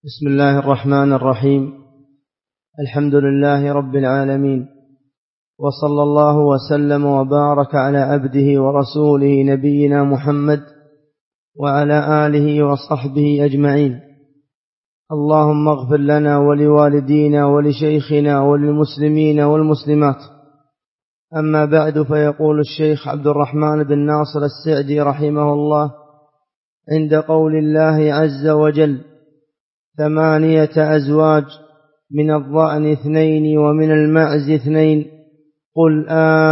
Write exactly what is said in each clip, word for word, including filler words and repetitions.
بسم الله الرحمن الرحيم. الحمد لله رب العالمين، وصلى الله وسلم وبارك على عبده ورسوله نبينا محمد وعلى آله وصحبه أجمعين. اللهم اغفر لنا ولوالدينا ولشيخنا وللمسلمين والمسلمات. أما بعد، فيقول الشيخ عبد الرحمن بن ناصر السعدي رحمه الله عند قول الله عز وجل: ثمانية أزواج من الضأن اثنين ومن المعز اثنين، قل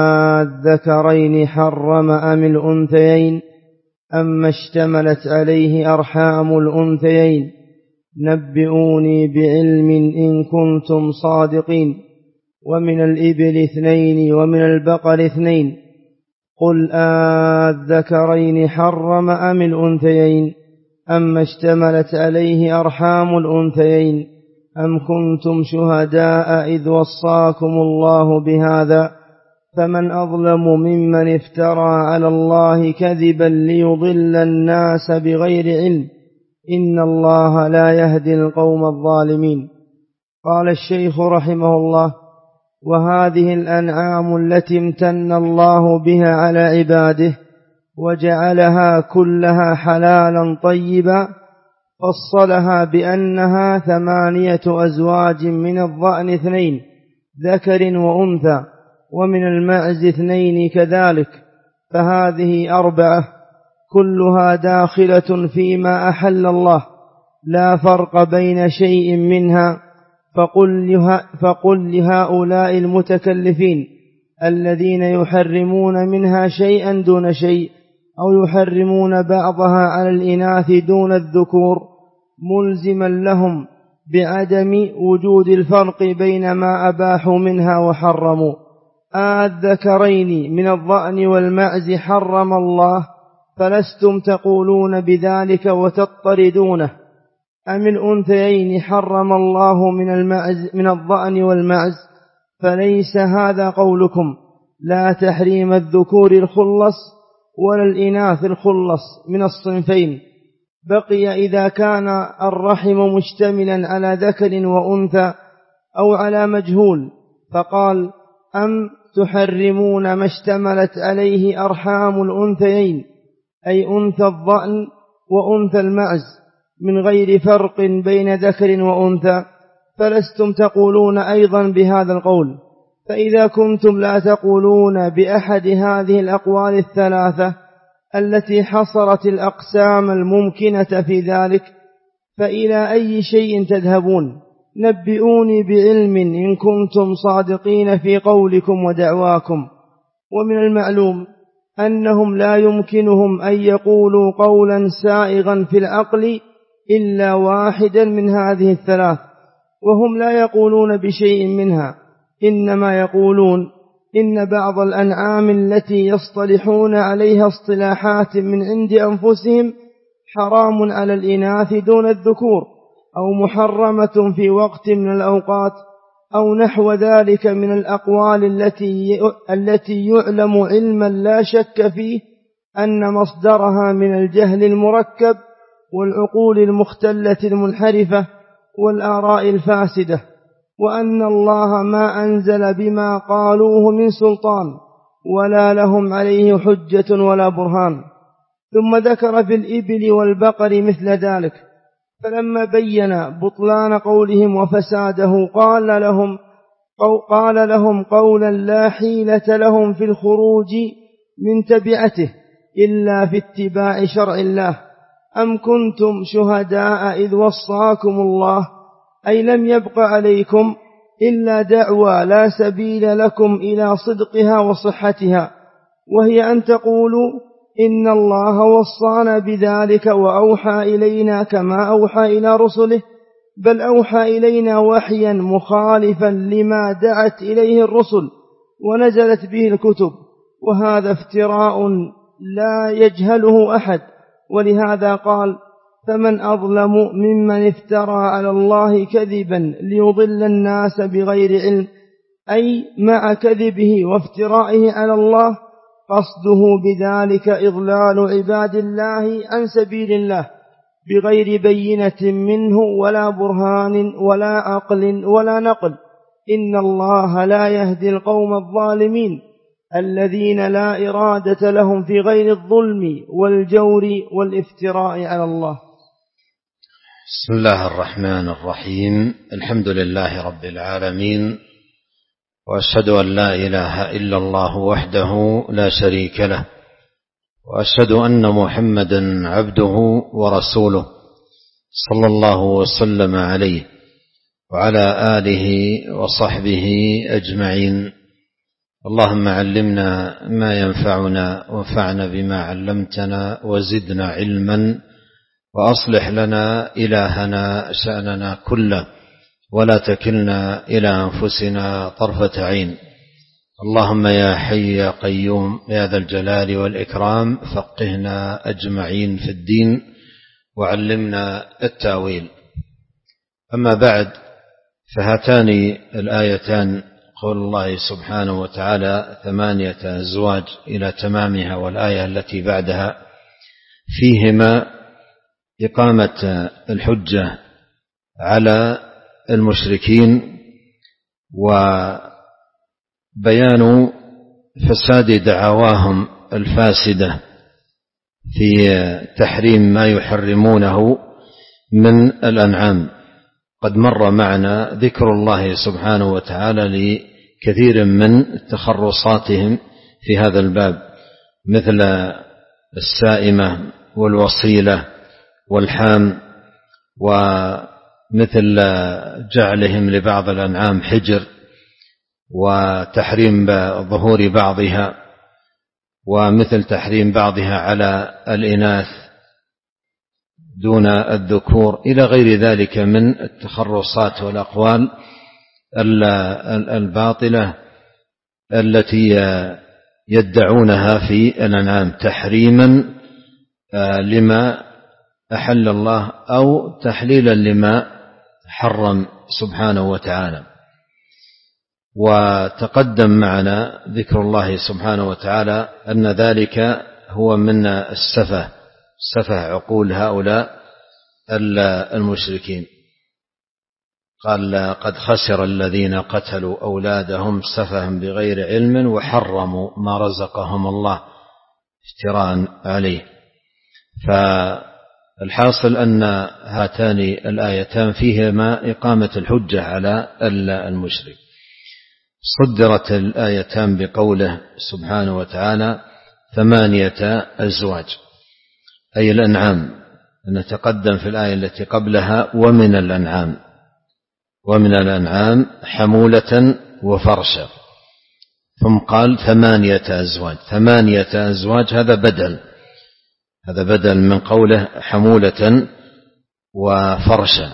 آذكرين حرم أم الأنثيين أما اشتملت عليه أرحام الأنثيين، نبئوني بعلم إن كنتم صادقين. ومن الإبل اثنين ومن البقر اثنين، قل آذكرين حرم أم الأنثيين أما اشتملت عليه أرحام الأنثيين أم كنتم شهداء إذ وصاكم الله بهذا، فمن أظلم ممن افترى على الله كذبا ليضل الناس بغير علم، إن الله لا يهدي القوم الظالمين. قال الشيخ رحمه الله: وهذه الأنعام التي امتن الله بها على عباده وجعلها كلها حلالا طيبا، فصلها بأنها ثمانية أزواج من الضأن اثنين ذكر وأنثى، ومن المعز اثنين كذلك، فهذه أربعة كلها داخلة فيما أحل الله، لا فرق بين شيء منها. فقل, له فقل لهؤلاء المتكلفين الذين يحرمون منها شيئا دون شيء أو يحرمون بعضها على الإناث دون الذكور، ملزما لهم بعدم وجود الفرق بين ما أباحوا منها وحرموا. الذكرين من الضأن والمعز حرم الله، فلستم تقولون بذلك وتطردونه، أم الأنثيين حرم الله من المعز من الضأن والمعز، فليس هذا قولكم، لا تحريم الذكور الخلص ولا الإناث الخلص من الصنفين. بقي إذا كان الرحم مشتملا على ذكر وأنثى أو على مجهول، فقال: أم تحرمون ما اشتملت عليه أرحام الأنثيين، أي أنثى الضأن وأنثى المعز، من غير فرق بين ذكر وأنثى، فلستم تقولون أيضا بهذا القول. فإذا كنتم لا تقولون بأحد هذه الأقوال الثلاثة التي حصرت الأقسام الممكنة في ذلك، فإلى أي شيء تذهبون؟ نبئوني بعلم إن كنتم صادقين في قولكم ودعواكم. ومن المعلوم أنهم لا يمكنهم أن يقولوا قولا سائغا في العقل إلا واحدا من هذه الثلاث، وهم لا يقولون بشيء منها، إنما يقولون إن بعض الأنعام التي يصطلحون عليها اصطلاحات من عند أنفسهم حرام على الإناث دون الذكور، أو محرمة في وقت من الأوقات، أو نحو ذلك من الأقوال التي التي يعلم علما لا شك فيه أن مصدرها من الجهل المركب والعقول المختلة المنحرفة والآراء الفاسدة، وأن الله ما أنزل بما قالوه من سلطان ولا لهم عليه حجة ولا برهان. ثم ذكر في الإبل والبقر مثل ذلك، فلما بين بطلان قولهم وفساده قال لهم قال لهم قولا لا حيلة لهم في الخروج من تبعته إلا في اتباع شرع الله: أم كنتم شهداء إذ وصاكم الله، أي لم يبق عليكم إلا دعوى لا سبيل لكم إلى صدقها وصحتها، وهي أن تقولوا إن الله وصانا بذلك وأوحى إلينا كما أوحى إلى رسله، بل أوحى إلينا وحيا مخالفا لما دعت إليه الرسل ونزلت به الكتب، وهذا افتراء لا يجهله أحد. ولهذا قال: فمن أظلم ممن افترى على الله كذبا ليضل الناس بغير علم، أي مع كذبه وافترائه على الله قصده بذلك إضلال عباد الله عن سبيل الله بغير بينة منه ولا برهان ولا عقل ولا نقل. إن الله لا يهدي القوم الظالمين الذين لا إرادة لهم في غير الظلم والجور والافتراء على الله. بسم الله الرحمن الرحيم. الحمد لله رب العالمين، وأشهد أن لا إله إلا الله وحده لا شريك له، وأشهد أن محمدا عبده ورسوله صلى الله وسلم عليه وعلى آله وصحبه أجمعين. اللهم علمنا ما ينفعنا وانفعنا بما علمتنا وزدنا علما، وأصلح لنا إلهنا شأننا كله، ولا تكلنا إلى أنفسنا طرفة عين. اللهم يا حي يا قيوم يا ذا الجلال والإكرام فقهنا أجمعين في الدين وعلمنا التأويل. أما بعد، فهاتان الآيتان قول الله سبحانه وتعالى ثمانية أزواج إلى تمامها، والآية التي بعدها فيهما إقامة الحجة على المشركين وبيان فساد دعواهم الفاسدة في تحريم ما يحرمونه من الأنعام. قد مر معنا ذكر الله سبحانه وتعالى لكثير من تخرصاتهم في هذا الباب، مثل السائمة والوصيلة والحام، ومثل جعلهم لبعض الأنعام حجر، وتحريم ظهور بعضها، ومثل تحريم بعضها على الإناث دون الذكور، إلى غير ذلك من التخرصات والأقوال الباطلة التي يدعونها في الأنعام تحريما لما أحل الله أو تحليلا لما حرم سبحانه وتعالى. وتقدم معنا ذكر الله سبحانه وتعالى أن ذلك هو من السفه سفه عقول هؤلاء المشركين. قال قد خسر الذين قتلوا أولادهم سفها بغير علم وحرموا ما رزقهم الله افتراء عليه. فالحاصل أن هاتان الآيتان فيهما إقامة الحجة على المشرك. صدرت الآيتان بقوله سبحانه وتعالى ثمانية أزواج، أي الأنعام. نتقدم في الآية التي قبلها ومن الأنعام، ومن الأنعام حمولة وفرشا، ثم قال ثمانية أزواج. ثمانية أزواج هذا بدل هذا بدل من قوله حمولة وفرشا.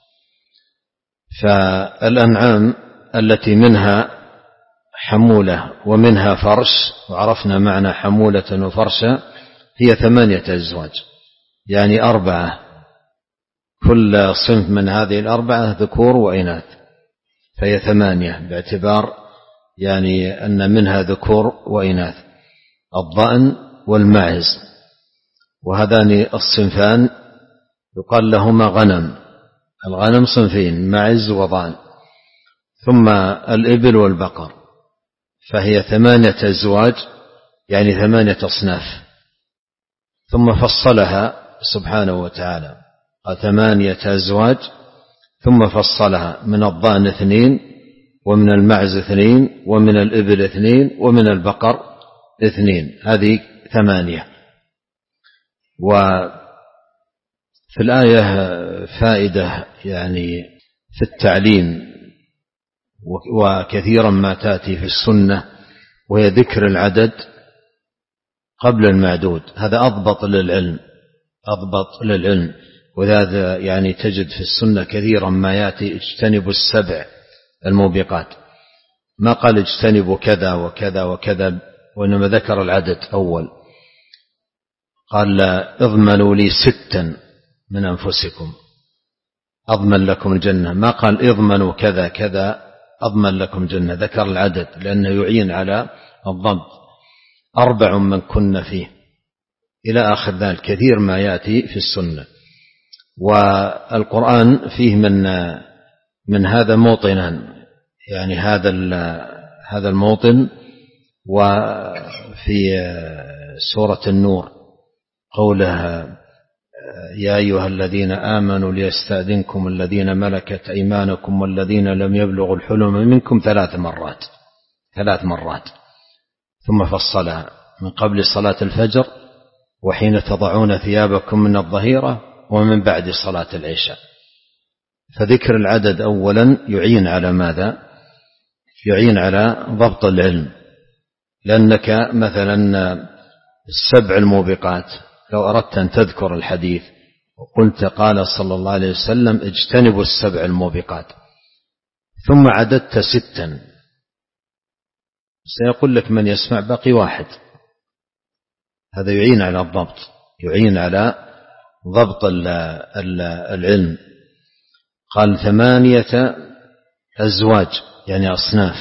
فالأنعام التي منها حمولة ومنها فرش، وعرفنا معنى حمولة وفرشا، هي ثمانية أزواج، يعني أربعة، كل صنف من هذه الأربعة ذكور وإناث، فهي ثمانية باعتبار يعني أن منها ذكور وإناث، الضأن والماعز، وهذان الصنفان يقال لهما غنم. الغنم صنفين، معز وضأن، ثم الإبل والبقر، فهي ثمانية أزواج يعني ثمانية أصناف. ثم فصلها سبحانه وتعالى، قال ثمانية أزواج، ثم فصلها من الضأن اثنين، ومن المعز اثنين، ومن الإبل اثنين، ومن البقر اثنين، هذه ثمانية. وفي الآية فائدة يعني في التعليم، وكثيرا ما تأتي في السنة، وهي ذكر العدد قبل المعدود. هذا أضبط للعلم أضبط للعلم وهذا يعني تجد في السنة كثيرا ما يأتي اجتنبوا السبع الموبقات، ما قال اجتنبوا كذا وكذا وكذا، وإنما ذكر العدد أول. قال اضمنوا لي ستا من أنفسكم أضمن لكم الجنة، ما قال اضمنوا كذا كذا أضمن لكم جنة، ذكر العدد لأنه يعين على الضبط. أربع من كن فيه إلى آخر ذلك، كثير ما يأتي في السنة. والقرآن فيه من من هذا موطنا، يعني هذا هذا الموطن. وفي سورة النور قوله يا أيها الذين آمنوا ليستأذنكم الذين ملكت أيمانكم والذين لم يبلغوا الحلم منكم ثلاث مرات ثلاث مرات ثم فصلها من قبل صلاة الفجر وحين تضعون ثيابكم من الظهيرة ومن بعد صلاة العشاء. فذكر العدد أولا يعين على ماذا؟ يعين على ضبط العلم، لأنك مثلا السبع الموبقات لو أردت أن تذكر الحديث وقلت قال صلى الله عليه وسلم اجتنبوا السبع الموبقات ثم عددت ستا، سيقول لك من يسمع باقي واحد. هذا يعين على الضبط، يعين على ضبط العلم. قال ثمانية أزواج يعني أصناف،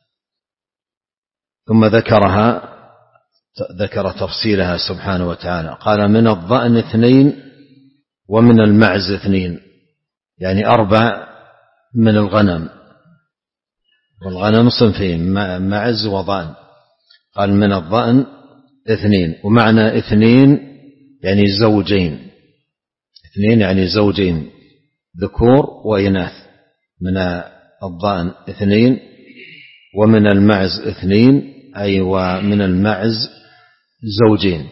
ثم ذكرها ذكر تفصيلها سبحانه وتعالى. قال من الضأن اثنين ومن المعز اثنين، يعني أربع من الغنم، والغنم صنفين معز وضأن. قال من الضأن اثنين، ومعنى اثنين يعني زوجين، اثنين يعني زوجين ذكور وإناث. من الضأن اثنين ومن المعز اثنين، أي ومن المعز زوجين.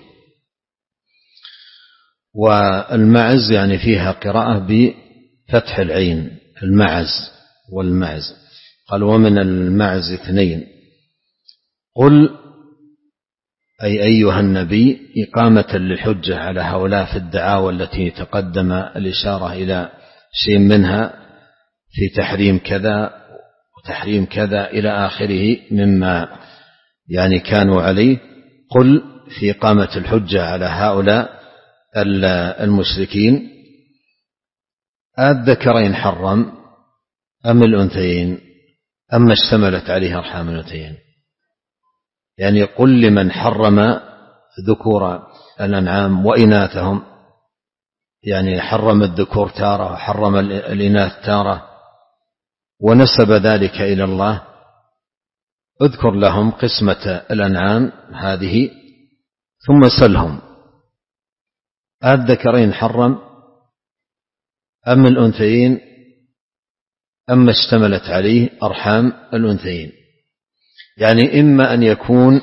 والمعز يعني فيها قراءة بفتح العين، المعز والمعز. قال ومن المعز اثنين. قل أي أيها النبي إقامة للحجة على هؤلاء في الدعاوى التي تقدم الإشارة إلى شيء منها في تحريم كذا وتحريم كذا إلى آخره مما يعني كانوا عليه. قل في إقامة الحجة على هؤلاء المشركين الذكرين حرم أم الأنثيين أما اشتملت عليه أرحام الأنثيين؟ يعني قل لمن حرم ذكور الأنعام وإناثهم، يعني حرم الذكور تارة وحرم الإناث تارة ونسب ذلك إلى الله، اذكر لهم قسمة الأنعام هذه ثم سلهم الذكرين حرم أم الأنثيين أما اشتملت عليه أرحام الأنثيين. يعني إما أن يكون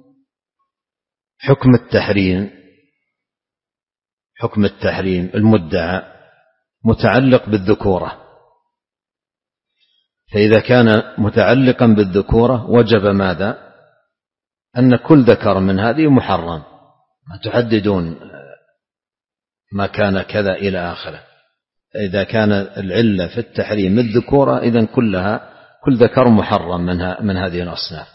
حكم التحريم حكم التحريم المدعى متعلق بالذكورة، فإذا كان متعلقا بالذكورة وجب ماذا؟ أن كل ذكر من هذه محرم، ما تحددون ما كان كذا إلى آخره. إذا كان العلة في التحريم الذكورة إذن كلها كل ذكر محرم منها من هذه الأصناف.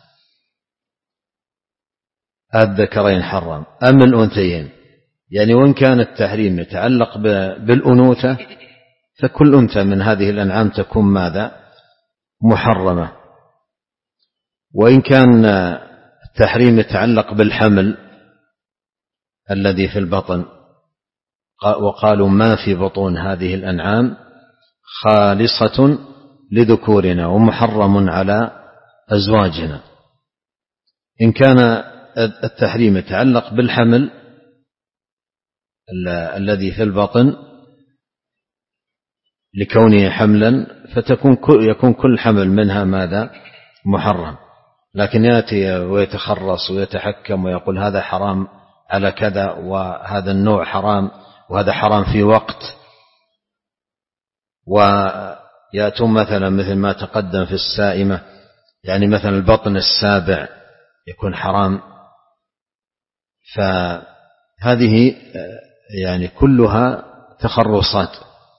الذكرين حرم أم الأنثيين، يعني وإن كان التحريم يتعلق بالأنوثة فكل أنثى من هذه الأنعام تكون ماذا؟ محرمة. وإن كان التحريم يتعلق بالحمل الذي في البطن وقالوا ما في بطون هذه الأنعام خالصة لذكورنا ومحرم على أزواجنا. إن كان التحريم يتعلق بالحمل الذي في البطن لكونه حملا فتكون يكون كل حمل منها ماذا؟ محرم. لكن يأتي ويتخرص ويتحكم ويقول هذا حرام على كذا وهذا النوع حرام وهذا حرام في وقت، ويأتون مثلا مثل ما تقدم في السائمة، يعني مثلا البطن السابع يكون حرام. فهذه يعني كلها تخرصات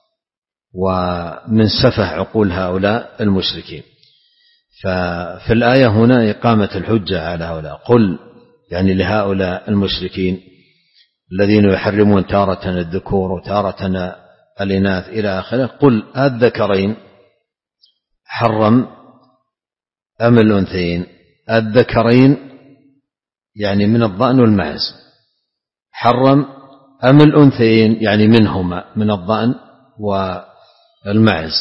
ومن سفه عقول هؤلاء المشركين. ففي الآية هنا إقامة الحجة على هؤلاء. قل يعني لهؤلاء المشركين الذين يحرمون تارة الذكور وتارة الإناث إلى آخره، قل الذكرين حرم أم الأنثيين؟ الذكرين يعني من الضأن والمعز، حرم أم الأنثيين يعني منهما من الضأن والمعز،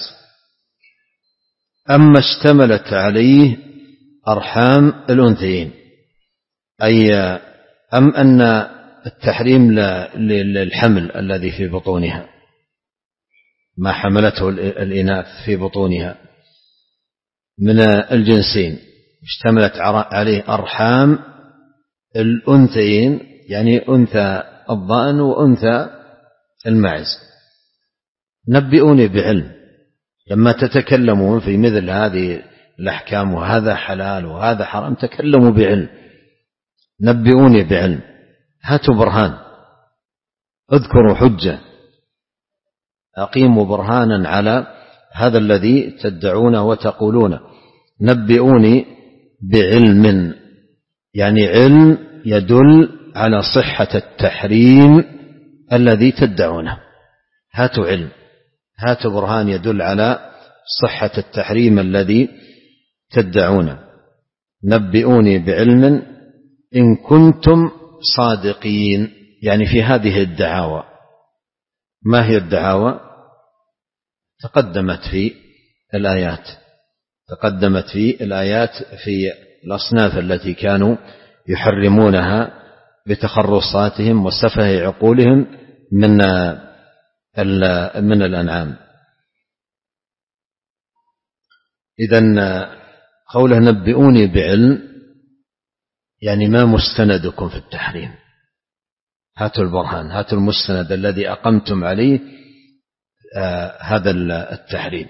أما اشتملت عليه أرحام الأنثيين، أي أم أن التحريم للحمل الذي في بطونها، ما حملته الإناث في بطونها من الجنسين اشتملت عليه أرحام الأنثيين، يعني أنثى الضأن وأنثى المعز. نبئوني بعلم لما تتكلمون في مثل هذه الأحكام وهذا حلال وهذا حرام، تكلموا بعلم، نبئوني بعلم، هاتوا برهان، اذكروا حجة، أقيموا برهانا على هذا الذي تدعونه وتقولونه. نبئوني بعلم يعني علم يدل على صحة التحريم الذي تدعونه، هاتوا علم، هاتوا برهان يدل على صحة التحريم الذي تدعونه. نبئوني بعلم إن كنتم صادقين، يعني في هذه الدعاوى. ما هي الدعاوى؟ تقدمت في الآيات تقدمت في الآيات في الأصناف التي كانوا يحرمونها بتخرصاتهم وسفه عقولهم من من الأنعام. إذن قوله نبئوني بعلم يعني ما مستندكم في التحريم، هاتوا البرهان، هاتوا المستند الذي أقمتم عليه آه هذا التحريم.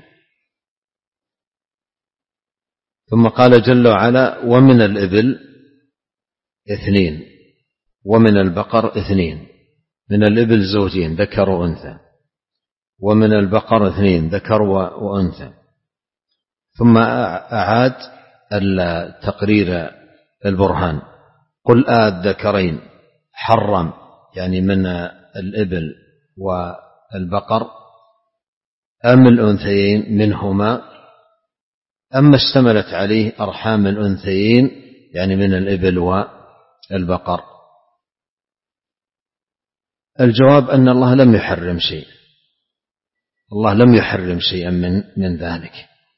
ثم قال جل وعلا ومن الإبل اثنين ومن البقر اثنين، من الإبل زوجين ذكر وأنثى، ومن البقر اثنين ذكر وأنثى. ثم أعاد التقرير البرهان، قل آذكرين حرم يعني من الإبل والبقر أم الأنثيين منهما، أما اشتملت عليه أرحام الأنثيين يعني من الإبل والبقر. الجواب أن الله لم يحرم شيء، الله لم يحرم شيئا من من ذلك،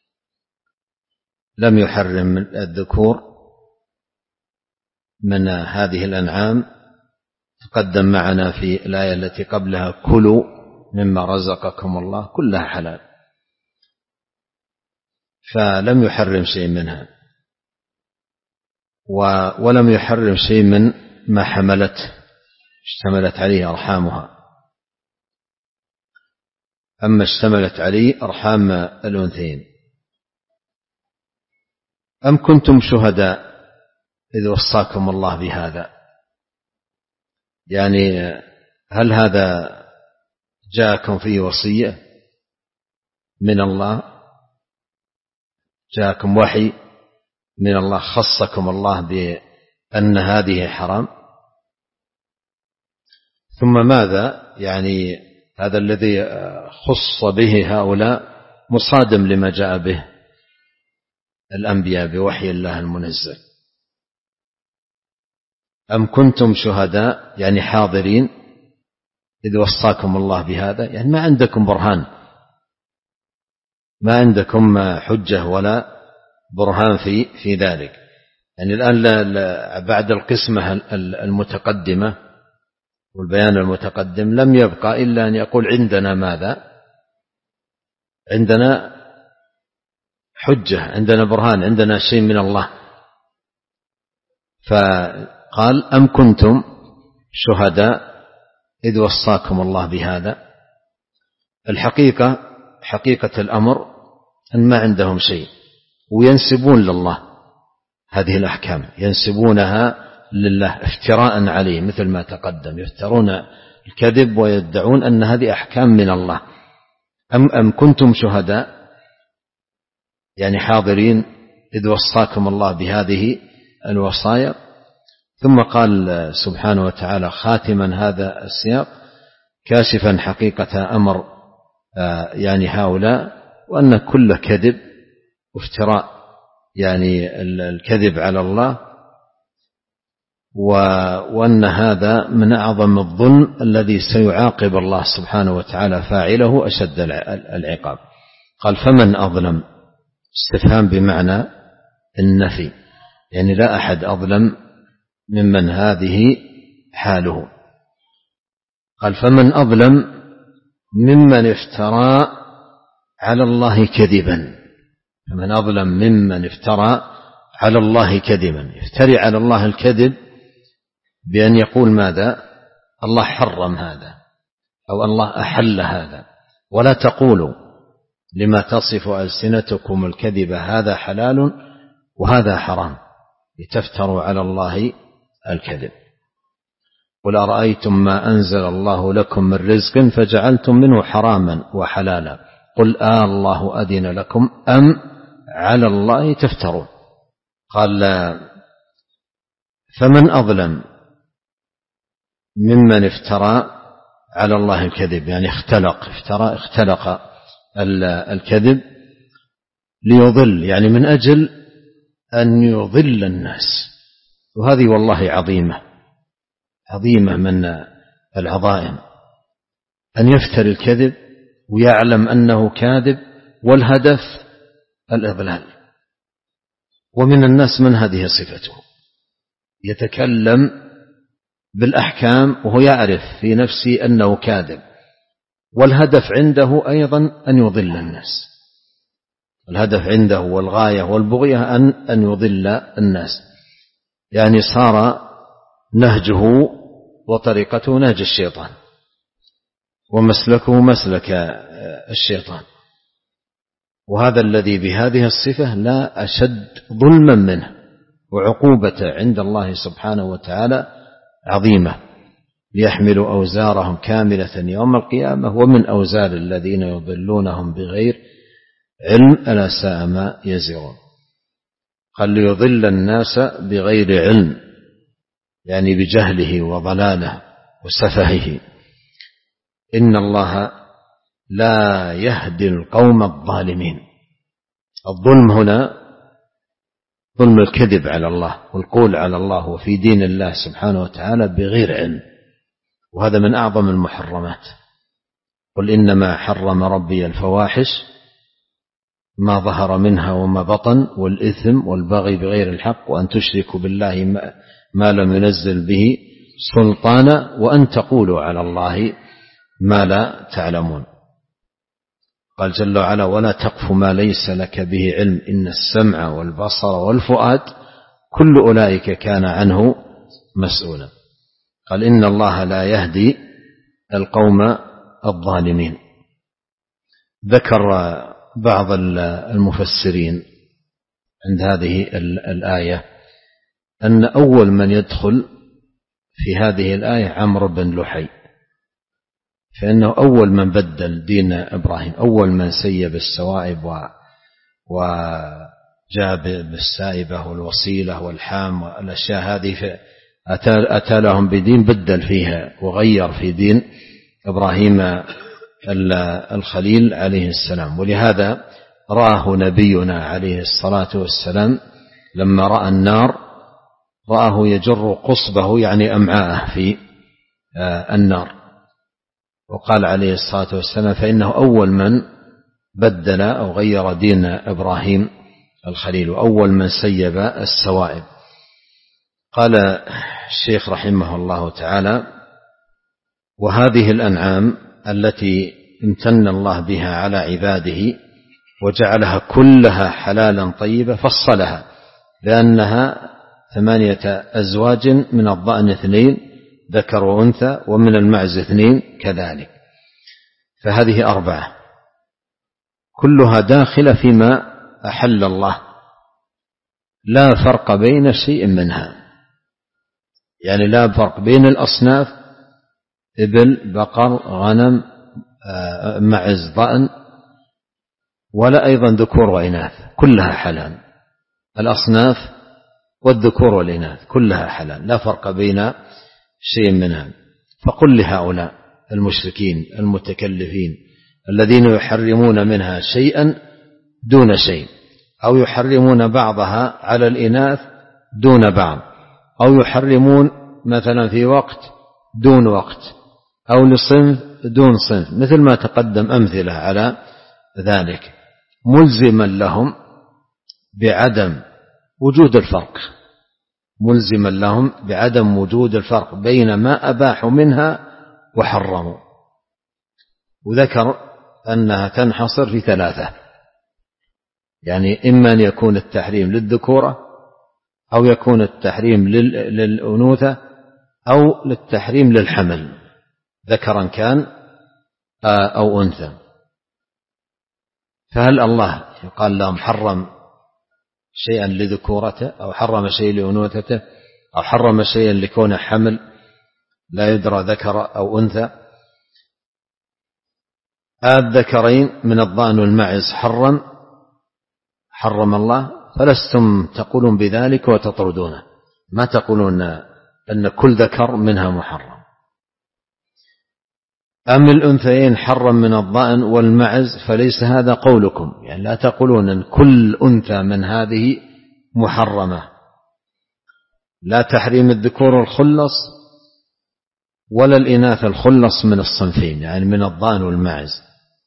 لم يحرم الذكور من هذه الأنعام. تقدم معنا في الآية التي قبلها كلوا مما رزقكم الله، كلها حلال، فلم يحرم شيء منها، ولم يحرم شيء من ما حملت اشتملت عليه أرحامها. أما اشتملت عليه أرحام الأنثيين. أم كنتم شهداء إذ وصاكم الله بهذا، يعني هل هذا جاءكم فيه وصية من الله، جاءكم وحي من الله خصكم الله بأن هذه حرام؟ ثم ماذا يعني هذا الذي خص به هؤلاء مصادم لما جاء به الأنبياء بوحي الله المنزل. أم كنتم شهداء يعني حاضرين إذ وصاكم الله بهذا، يعني ما عندكم برهان، ما عندكم حجة ولا برهان في في ذلك. يعني الآن بعد القسمة المتقدمة والبيان المتقدم لم يبقى إلا أن يقول عندنا ماذا؟ عندنا حجة، عندنا برهان، عندنا شيء من الله. فقال أم كنتم شهداء إذ وصاكم الله بهذا. الحقيقة حقيقة الأمر أن ما عندهم شيء، وينسبون لله هذه الأحكام، ينسبونها لله افتراء عليه، مثل ما تقدم يفترون الكذب ويدعون أن هذه أحكام من الله. أم, أم كنتم شهداء يعني حاضرين إذ وصاكم الله بهذه الوصايا. ثم قال سبحانه وتعالى خاتما هذا السياق كاشفا حقيقة أمر يعني هؤلاء، وأن كل كذب وافتراء يعني الكذب على الله وأن هذا من أعظم الظلم الذي سيعاقب الله سبحانه وتعالى فاعله أشد العقاب. قال فمن أظلم، استفهام بمعنى النفي، يعني لا أحد أظلم ممن هذه حاله. قال فمن أظلم ممن افترى على الله كذبا، فمن أظلم ممن افترى على الله كذبا، يفتري على الله الكذب بأن يقول ماذا؟ الله حرم هذا أو الله أحل هذا. ولا تقولوا لما تصف ألسنتكم الكذب هذا حلال وهذا حرام لتفتروا على الله الكذب. قل أرأيتم ما أنزل الله لكم من رزق فجعلتم منه حراما وحلالا قل آه الله أذن لكم أم على الله تفترون. قال فمن أظلم ممن افترى على الله الكذب، يعني اختلق افترى اختلق الكذب ليضل، يعني من أجل أن يضل الناس. وهذه والله عظيمة عظيمة من العظائم، أن يفتري الكذب ويعلم أنه كاذب والهدف الإضلال. ومن الناس من هذه صفته، يتكلم بالأحكام وهو يعرف في نفسه أنه كاذب، والهدف عنده أيضا أن يضل الناس. الهدف عنده والغاية والبغية أن أن يضل الناس، يعني صار نهجه وطريقته نهج الشيطان ومسلكه مسلك الشيطان. وهذا الذي بهذه الصفة لا أشد ظلما منه، وعقوبة عند الله سبحانه وتعالى عظيمة، ليحملوا أوزارهم كاملة يوم القيامة ومن أوزار الذين يضلونهم بغير علم ألا ساء ما يزرون. قال ليضل الناس بغير علم، يعني بجهله وضلاله وسفهه. إن الله لا يهدي القوم الظالمين. الظلم هنا ظلم الكذب على الله والقول على الله وفي دين الله سبحانه وتعالى بغير علم، وهذا من أعظم المحرمات. قل إنما حرم ربي الفواحش ما ظهر منها وما بطن والإثم والبغي بغير الحق وأن تشركوا بالله ما لم ينزل به سلطانا وأن تقولوا على الله ما لا تعلمون. قال جل وعلا ولا تقف ما ليس لك به علم إن السمع والبصر والفؤاد كل أولئك كان عنه مسؤولا. قال إن الله لا يهدي القوم الظالمين. ذكر بعض المفسرين عند هذه الآية أن أول من يدخل في هذه الآية عمرو بن لحي، فإنه أول من بدل دين إبراهيم، أول من سيب السوائب وجاء بالسائبة والوصيلة والحام والأشياء هذه، أتى لهم بدين بدل فيها وغير في دين إبراهيم الخليل عليه السلام. ولهذا رآه نبينا عليه الصلاة والسلام لما رأى النار رآه يجر قصبه يعني أمعاءه في النار، وقال عليه الصلاة والسلام فإنه أول من بدل أو غير دين إبراهيم الخليل وأول من سيب السوائب. قال الشيخ رحمه الله تعالى وهذه الأنعام التي امتن الله بها على عباده وجعلها كلها حلالا طيبة فصلها لأنها ثمانية أزواج، من الضأن اثنين ذكر وأنثى ومن المعز اثنين كذلك، فهذه أربعة كلها داخلة فيما أحل الله، لا فرق بين شيء منها، يعني لا فرق بين الأصناف إبل بقر غنم معز ضأن، ولا أيضا ذكور وإناث، كلها حلال. الأصناف والذكور والإناث كلها حلال، لا فرق بين شيء منها. فقل لهؤلاء المشركين المتكلفين الذين يحرمون منها شيئا دون شيء أو يحرمون بعضها على الإناث دون بعض أو يحرمون مثلا في وقت دون وقت، أو لصنف دون صنف، مثل ما تقدم أمثلة على ذلك، ملزما لهم بعدم وجود الفرق، ملزما لهم بعدم وجود الفرق بين ما أباحوا منها وحرموا. وذكر أنها تنحصر في ثلاثة، يعني إما أن يكون التحريم للذكورة، أو يكون التحريم للأنوثة، أو للتحريم للحمل، ذكرا كان أو أنثى. فهل الله يقال لهم حرم شيئا لذكورته، أو حرم شيئا لأنوثته، أو حرم شيئا لكونه حمل لا يدرى ذكر أو أنثى؟ الذكرين من الضأن والمعز حرم حرم الله، فلستم تقولون بذلك وتطردونه، ما تقولون أن كل ذكر منها محرم. أم الأنثيين حرم من الضأن والمعز، فليس هذا قولكم، يعني لا تقولون أن كل أنثى من هذه محرمة، لا تحريم الذكور الخلص ولا الإناث الخلص من الصنفين، يعني من الضأن والمعز.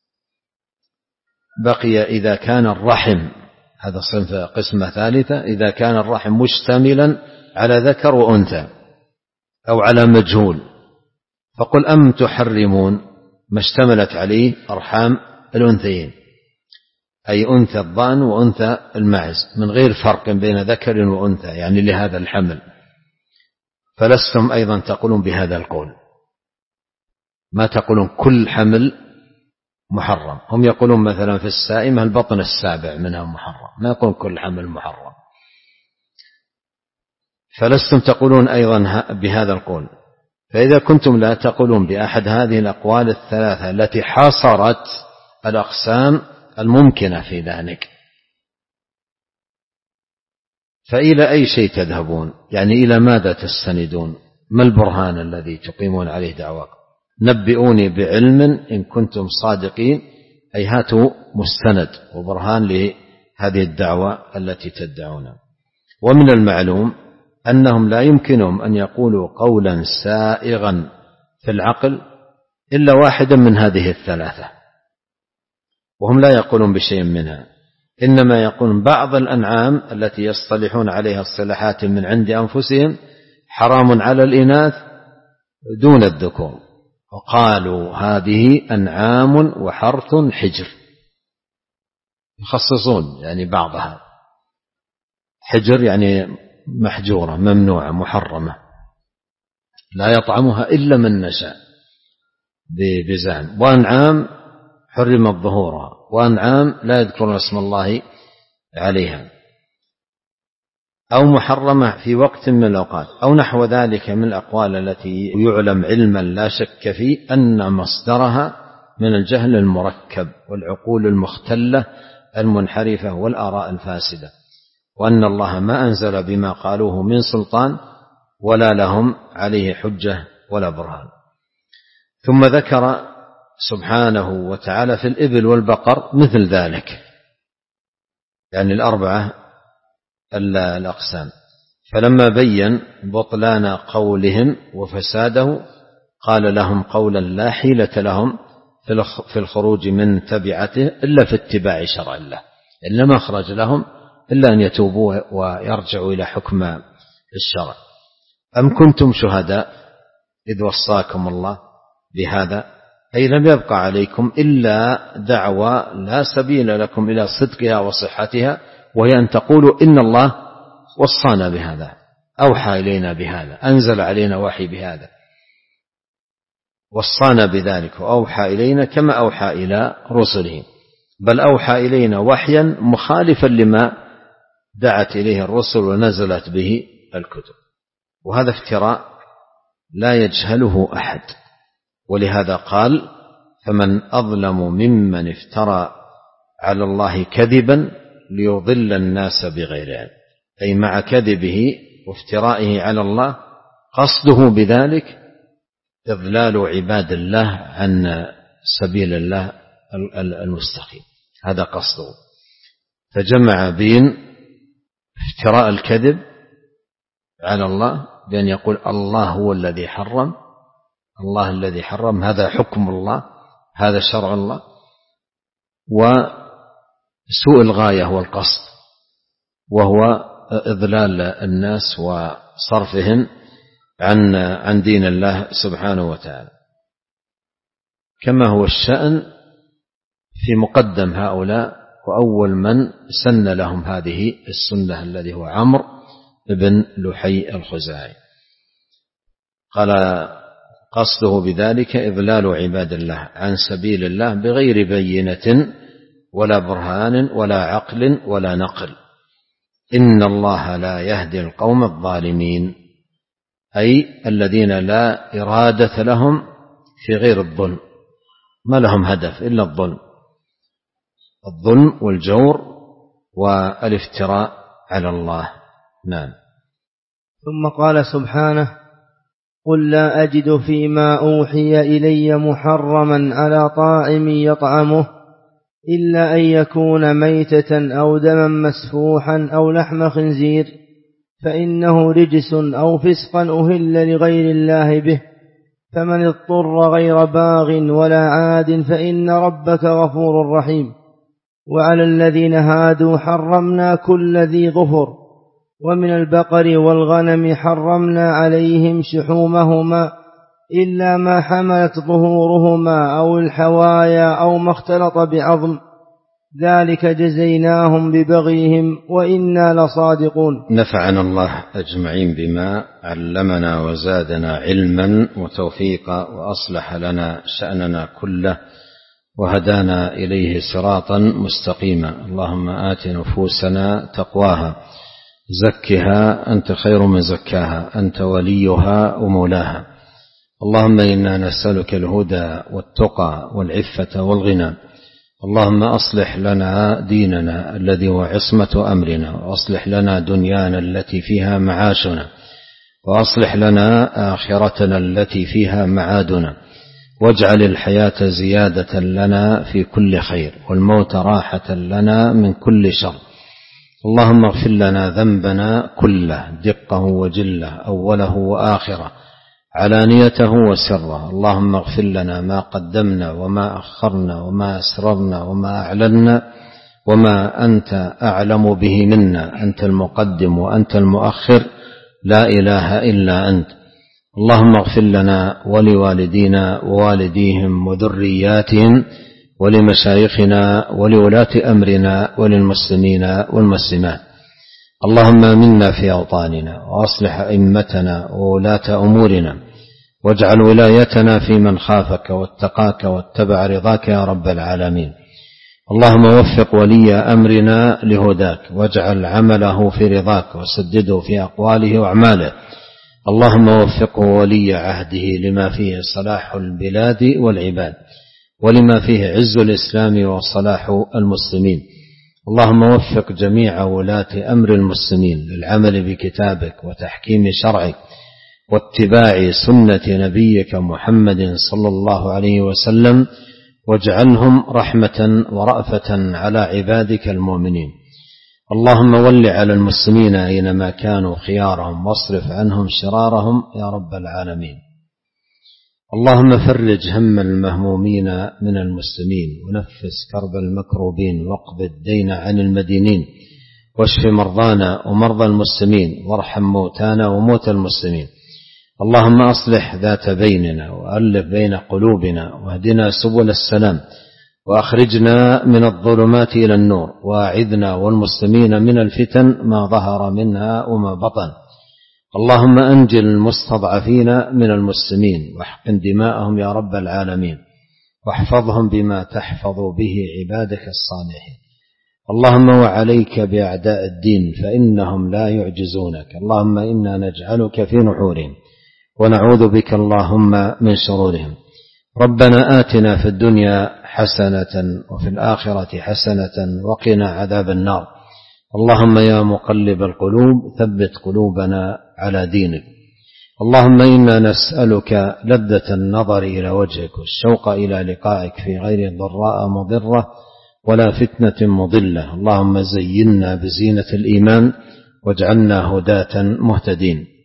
بقي إذا كان الرحم، هذا صنف قسمة ثالثة، إذا كان الرحم مشتملا على ذكر وأنثى أو على مجهول، فقل أم تحرمون ما اشتملت عليه أرحام الأنثيين، أي أنثى الضأن وأنثى المعز، من غير فرق بين ذكر وأنثى، يعني لهذا الحمل، فلستم أيضا تقولون بهذا القول، ما تقولون كل حمل محرم. هم يقولون مثلا في السائمة البطن السابع منها محرم، ما يقولون كل حمل محرم، فلستم تقولون أيضا بهذا القول. فإذا كنتم لا تقولون بأحد هذه الأقوال الثلاثة التي حاصرت الأقسام الممكنة في ذلك، فإلى أي شيء تذهبون؟ يعني إلى ماذا تستندون؟ ما البرهان الذي تقيمون عليه دعواكم؟ نبئوني بعلم إن كنتم صادقين، أي هاتوا مستند وبرهان لهذه الدعوة التي تدعونها. ومن المعلوم أنهم لا يمكنهم أن يقولوا قولا سائغا في العقل إلا واحدا من هذه الثلاثة، وهم لا يقولون بشيء منها، إنما يقولون بعض الأنعام التي يصطلحون عليها الصلاحات من عند أنفسهم حرام على الإناث دون الذكور، وقالوا هذه أنعام وحرث حجر، يخصصون يعني بعضها، حجر يعني محجورة ممنوعة محرمة لا يطعمها إلا من نشاء بزعم، وأنعام حرم ظهورها، وأنعام لا يذكرون اسم الله عليها، أو محرمة في وقت من الأوقات، أو نحو ذلك من الأقوال التي يعلم علما لا شك فيه أن مصدرها من الجهل المركب والعقول المختلة المنحرفة والآراء الفاسدة، وأن الله ما أنزل بما قالوه من سلطان ولا لهم عليه حجة ولا برهان. ثم ذكر سبحانه وتعالى في الإبل والبقر مثل ذلك، يعني الأربعة الأقسام، فلما بين بطلان قولهم وفساده قال لهم قولا لا حيلة لهم في الخروج من تبعته إلا في اتباع شرع الله، إلا ما خرج لهم إلا أن يتوبوا ويرجعوا إلى حكم الشرع. أم كنتم شهداء إذ وصاكم الله بهذا، أي لم يبقى عليكم إلا دعوى لا سبيل لكم إلى صدقها وصحتها، وهي أن تقولوا إن الله وصانا بهذا، أوحى إلينا بهذا، أنزل علينا وحي بهذا، وصانا بذلك وأوحى إلينا كما أوحى إلى رسله، بل أوحى إلينا وحيا مخالفا لما دعت إليه الرسل ونزلت به الكتب، وهذا افتراء لا يجهله أحد. ولهذا قال فمن أظلم ممن افترى على الله كذبا ليضل الناس بغير علم، أي مع كذبه وافترائه على الله قصده بذلك إضلال عباد الله عن سبيل الله المستقيم، هذا قصده. فجمع بين افتراء الكذب على الله بأن يقول الله هو الذي حرم، الله الذي حرم، هذا حكم الله، هذا شرع الله. وسوء الغاية والقصد، وهو إضلال الناس وصرفهم عن عن دين الله سبحانه وتعالى، كما هو الشأن في مقدم هؤلاء. وأول من سن لهم هذه السنة الذي هو عمرو بن لحي الخزاعي. قال قصده بذلك إضلال عباد الله عن سبيل الله بغير بينة ولا برهان ولا عقل ولا نقل. إن الله لا يهدي القوم الظالمين، أي الذين لا إرادة لهم في غير الظلم، ما لهم هدف إلا الظلم، الظلم والجور والافتراء على الله. نعم. ثم قال سبحانه: قل لا أجد فيما أوحي إلي محرما على طاعم يطعمه إلا أن يكون ميتة أو دما مسفوحا أو لحم خنزير فإنه رجس أو فسقا أهل لغير الله به، فمن اضطر غير باغ ولا عاد فإن ربك غفور رحيم. وعلى الذين هادوا حرمنا كل ذي ظفر، ومن البقر والغنم حرمنا عليهم شحومهما إلا ما حملت ظهورهما أو الحوايا أو ما اختلط بعظم، ذلك جزيناهم ببغيهم وإنا لصادقون. نفعنا الله أجمعين بما علمنا وزادنا علما وتوفيقا، وأصلح لنا شأننا كله، وهدانا إليه صراطا مستقيما. اللهم آت نفوسنا تقواها، زكها أنت خير من زكاها، أنت وليها ومولاها. اللهم إنا نسألك الهدى والتقى والعفة والغنى. اللهم أصلح لنا ديننا الذي هو عصمة أمرنا، وأصلح لنا دنيانا التي فيها معاشنا، وأصلح لنا آخرتنا التي فيها معادنا، واجعل الحياة زيادة لنا في كل خير، والموت راحة لنا من كل شر. اللهم اغفر لنا ذنبنا كله، دقه وجله، أوله وآخره، علانيته وسره. اللهم اغفر لنا ما قدمنا وما أخرنا وما أسررنا وما أعلنا وما أنت أعلم به منا، أنت المقدم وأنت المؤخر، لا إله إلا أنت. اللهم اغفر لنا ولوالدينا ووالديهم وذرياتهم ولمشايخنا ولولاة أمرنا وللمسلمين والمسلمات. اللهم آمنا في أوطاننا، وأصلح أئمتنا وولاة أمورنا، واجعل ولايتنا في من خافك واتقاك واتبع رضاك يا رب العالمين. اللهم وفق ولي أمرنا لهداك، واجعل عمله في رضاك، وسدده في أقواله وأعماله. اللهم وفقه ولي عهده لما فيه صلاح البلاد والعباد، ولما فيه عز الإسلام وصلاح المسلمين. اللهم وفق جميع ولاة أمر المسلمين للعمل بكتابك وتحكيم شرعك واتباع سنة نبيك محمد صلى الله عليه وسلم، واجعلهم رحمة ورأفة على عبادك المؤمنين. اللهم ول على المسلمين أينما كانوا خيارهم، واصرف عنهم شرارهم يا رب العالمين. اللهم فرج هم المهمومين من المسلمين، ونفس كرب المكروبين، واقض الدين عن المدينين، واشف مرضانا ومرضى المسلمين، وارحم موتانا وموتى المسلمين. اللهم أصلح ذات بيننا، وألف بين قلوبنا، واهدنا سبل السلام، وأخرجنا من الظلمات إلى النور، وأعذنا والمسلمين من الفتن ما ظهر منها وما بطن. اللهم أنجل المستضعفين من المسلمين، واحقن دماءهم يا رب العالمين، واحفظهم بما تحفظ به عبادك الصالحين. اللهم وعليك بأعداء الدين فإنهم لا يعجزونك. اللهم إنا نجعلك في نحورهم، ونعوذ بك اللهم من شرورهم. ربنا آتنا في الدنيا حسنة وفي الآخرة حسنة وقنا عذاب النار. اللهم يا مقلب القلوب ثبت قلوبنا على دينك. اللهم إنا نسألك لذة النظر إلى وجهك، والشوق إلى لقائك في غير ضراء مضرة ولا فتنة مضلة. اللهم زينا بزينة الإيمان، واجعلنا هداة مهتدين.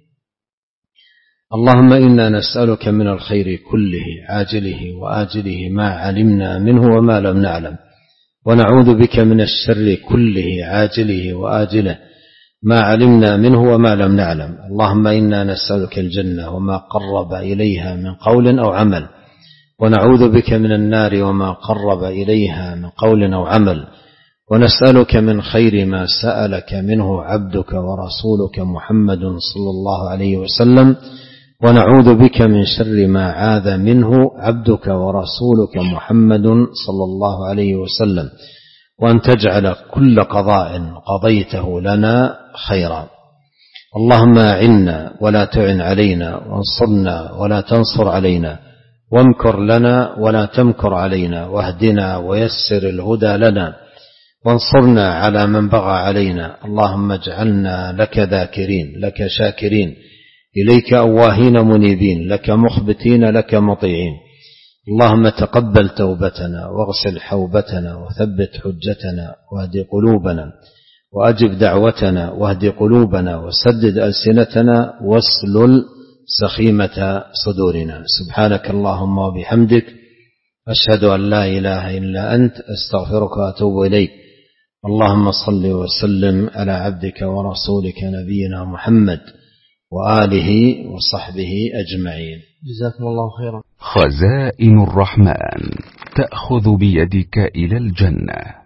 اللهم إنا نسألك من الخير كله عاجله وآجله ما علمنا منه وما لم نعلم، ونعوذ بك من الشر كله عاجله وآجله ما علمنا منه وما لم نعلم. اللهم إنا نسألك الجنة وما قرب إليها من قول أو عمل، ونعوذ بك من النار وما قرب إليها من قول أو عمل، ونسألك من خير ما سألك منه عبدك ورسولك محمد صلى الله عليه وسلم، ونعوذ بك من شر ما عاذ منه عبدك ورسولك محمد صلى الله عليه وسلم، وأن تجعل كل قضاء قضيته لنا خيرا. اللهم أعنا ولا تعن علينا، وانصرنا ولا تنصر علينا، وامكر لنا ولا تمكر علينا، واهدنا ويسر الهدى لنا، وانصرنا على من بغى علينا. اللهم اجعلنا لك ذاكرين، لك شاكرين، إليك أواهين منيبين، لك مخبتين، لك مطيعين. اللهم تقبل توبتنا واغسل حوبتنا وثبت حجتنا واهد قلوبنا، وأجب دعوتنا واهد قلوبنا، وسدد ألسنتنا واسلل سخيمة صدورنا. سبحانك اللهم وبحمدك، أشهد أن لا إله إلا أنت، أستغفرك وأتوب إليك. اللهم صل وسلم على عبدك ورسولك نبينا محمد وآله وصحبه أجمعين. جزاكم الله خيرا. خزائن الرحمن تأخذ بيدك إلى الجنة.